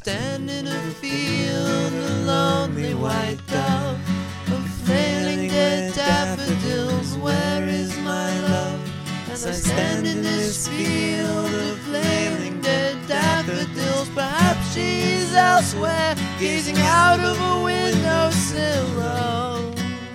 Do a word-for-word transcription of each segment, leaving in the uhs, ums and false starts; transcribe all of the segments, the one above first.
stand in a field, a lonely white dove, of flailing dead daffodils, where is my love? As I stand in this field of flailing dead daffodils, perhaps she's elsewhere, gazing out of a windowsill. Oh,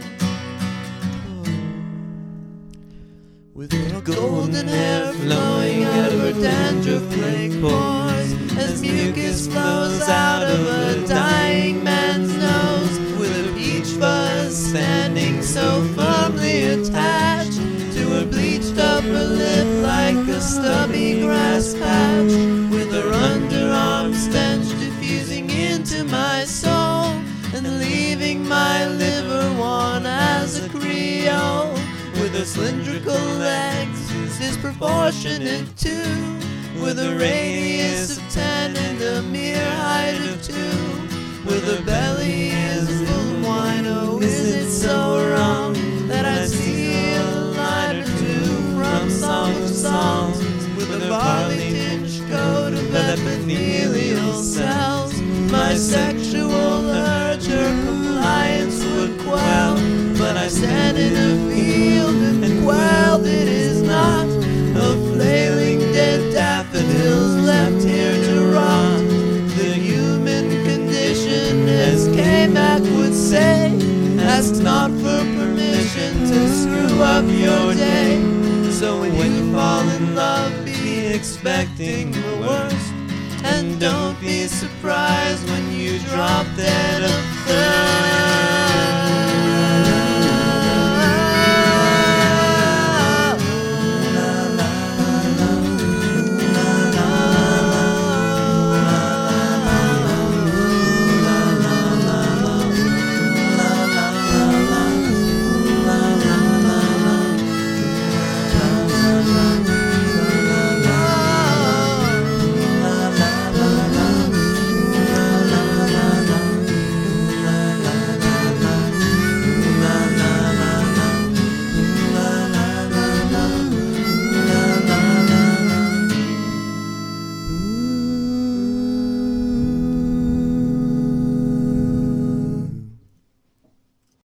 with her golden hair flowing out of her dandruff-plagued pores, as mucus flows out of a dying man's nose, with her peach fuzz standing so firmly attached to her bleached upper lip like a stubby grass patch, with her underarm stench diffusing into my soul and leaving my liver worn as a Creole, with her cylindrical legs disproportionate too, with a radius of ten and a mere height of two, with her belly is full of wine. Oh, is it so wrong that I steal a line or two from song to song, with a barley-tinged coat of epithelial cells? My sexual urge her compliance would quell, but I stand in a field and quelled. It is not of flailing dead daffodils left here to rot. The human condition, as K-Mac would say, asks not for permission to screw up your day. So when you fall in love, be expecting the worst, and don't be surprised when you drop dead of thirst.